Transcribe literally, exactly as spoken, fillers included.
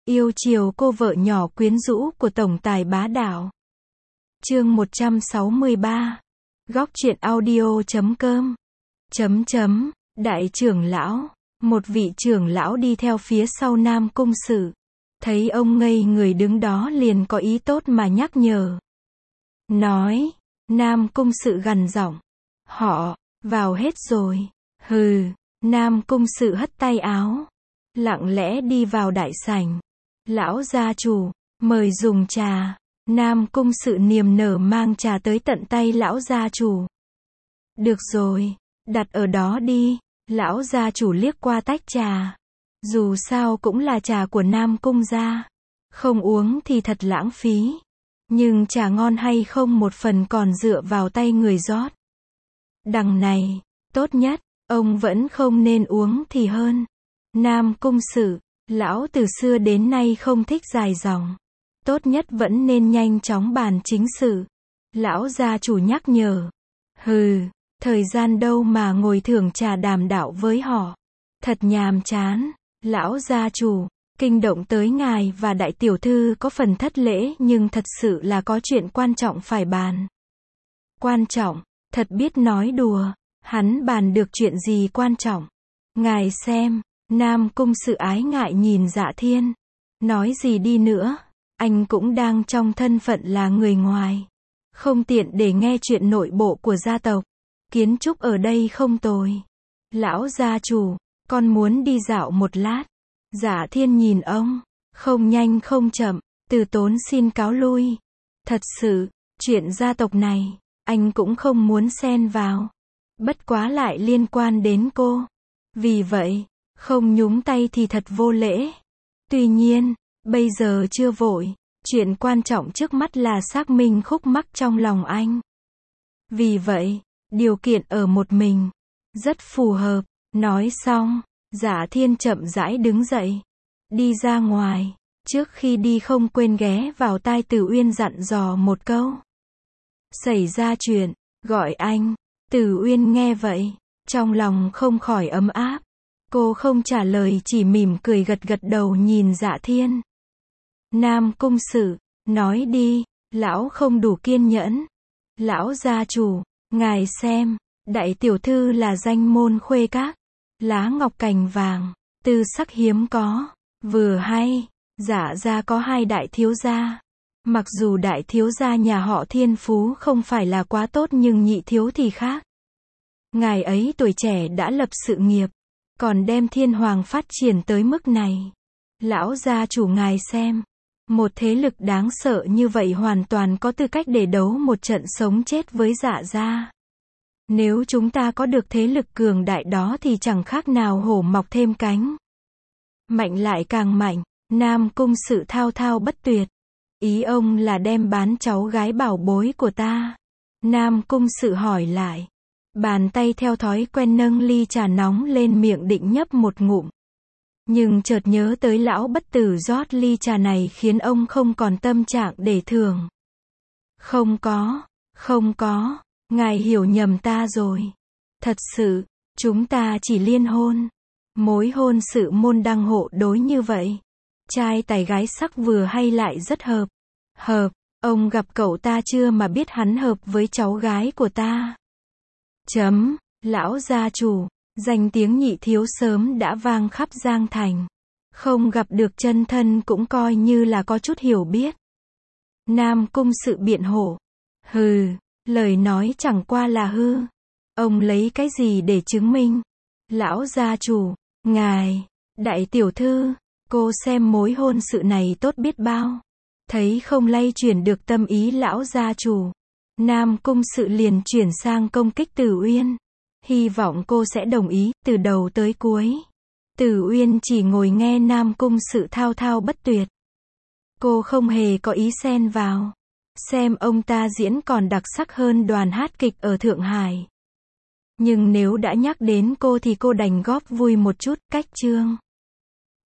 Yêu chiều cô vợ nhỏ quyến rũ của tổng tài bá đạo. Chương một trăm sáu mươi ba. Góc truyện audio chấm com. Chấm chấm, đại trưởng lão, một vị trưởng lão đi theo phía sau Nam Cung Sự. Thấy ông ngây người đứng đó liền có ý tốt mà nhắc nhở. Nói, Nam Cung Sự gằn giọng. Họ, vào hết rồi. Hừ, Nam Cung Sự hất tay áo. Lặng lẽ đi vào đại sảnh. Lão gia chủ, mời dùng trà. Nam Cung Sự niềm nở mang trà tới tận tay lão gia chủ. Được rồi, đặt ở đó đi. Lão gia chủ liếc qua tách trà. Dù sao cũng là trà của Nam Cung gia. Không uống thì thật lãng phí. Nhưng trà ngon hay không một phần còn dựa vào tay người rót. Đằng này, tốt nhất, ông vẫn không nên uống thì hơn. Nam Cung Sự, lão từ xưa đến nay không thích dài dòng. Tốt nhất vẫn nên nhanh chóng bàn chính sự. Lão gia chủ nhắc nhở. Hừ, thời gian đâu mà ngồi thưởng trà đàm đạo với họ. Thật nhàm chán. Lão gia chủ, kinh động tới ngài và đại tiểu thư có phần thất lễ nhưng thật sự là có chuyện quan trọng phải bàn. Quan trọng, thật biết nói đùa. Hắn bàn được chuyện gì quan trọng? Ngài xem. Nam Cung Sự ái ngại nhìn Dạ Thiên. Nói gì đi nữa, anh cũng đang trong thân phận là người ngoài. Không tiện để nghe chuyện nội bộ của gia tộc. Kiến trúc ở đây không tồi. Lão gia chủ, con muốn đi dạo một lát. Dạ Thiên nhìn ông, không nhanh không chậm, từ tốn xin cáo lui. Thật sự, chuyện gia tộc này, anh cũng không muốn xen vào. Bất quá lại liên quan đến cô. Vì vậy, không nhúng tay thì thật vô lễ. Tuy nhiên, bây giờ chưa vội. Chuyện quan trọng trước mắt là xác minh khúc mắc trong lòng anh. Vì vậy, điều kiện ở một mình. Rất phù hợp. Nói xong, Dạ Thiên chậm rãi đứng dậy. Đi ra ngoài. Trước khi đi không quên ghé vào tai Tử Uyên dặn dò một câu. Xảy ra chuyện, gọi anh. Tử Uyên nghe vậy, trong lòng không khỏi ấm áp. Cô không trả lời chỉ mỉm cười gật gật đầu nhìn Dạ Thiên. Nam Cung Sự, nói đi, lão không đủ kiên nhẫn. Lão gia chủ, ngài xem, đại tiểu thư là danh môn khuê các. Lá ngọc cành vàng, tư sắc hiếm có, vừa hay, Dạ gia có hai đại thiếu gia. Mặc dù đại thiếu gia nhà họ Thiên Phú không phải là quá tốt nhưng nhị thiếu thì khác. Ngài ấy tuổi trẻ đã lập sự nghiệp. Còn đem Thiên Hoàng phát triển tới mức này. Lão gia chủ ngài xem. Một thế lực đáng sợ như vậy hoàn toàn có tư cách để đấu một trận sống chết với Dạ gia. Nếu chúng ta có được thế lực cường đại đó thì chẳng khác nào hổ mọc thêm cánh. Mạnh lại càng mạnh. Nam Cung Sự thao thao bất tuyệt. Ý ông là đem bán cháu gái bảo bối của ta. Nam Cung Sự hỏi lại. Bàn tay theo thói quen nâng ly trà nóng lên miệng định nhấp một ngụm. Nhưng chợt nhớ tới lão bất tử rót ly trà này khiến ông không còn tâm trạng để thưởng. Không có, không có, ngài hiểu nhầm ta rồi. Thật sự, chúng ta chỉ liên hôn. Mối hôn sự môn đăng hộ đối như vậy. Trai tài gái sắc vừa hay lại rất hợp. Hợp, ông gặp cậu ta chưa mà biết hắn hợp với cháu gái của ta. Chấm, lão gia chủ, danh tiếng nhị thiếu sớm đã vang khắp Giang Thành. Không gặp được chân thân cũng coi như là có chút hiểu biết. Nam Cung Sự biện hộ. Hừ, lời nói chẳng qua là hư. Ông lấy cái gì để chứng minh? Lão gia chủ, ngài, đại tiểu thư, cô xem mối hôn sự này tốt biết bao. Thấy không lay chuyển được tâm ý lão gia chủ. Nam Cung Sự liền chuyển sang công kích Tử Uyên. Hy vọng cô sẽ đồng ý, từ đầu tới cuối. Tử Uyên chỉ ngồi nghe Nam Cung Sự thao thao bất tuyệt. Cô không hề có ý xen vào. Xem ông ta diễn còn đặc sắc hơn đoàn hát kịch ở Thượng Hải. Nhưng nếu đã nhắc đến cô thì cô đành góp vui một chút, cách chương.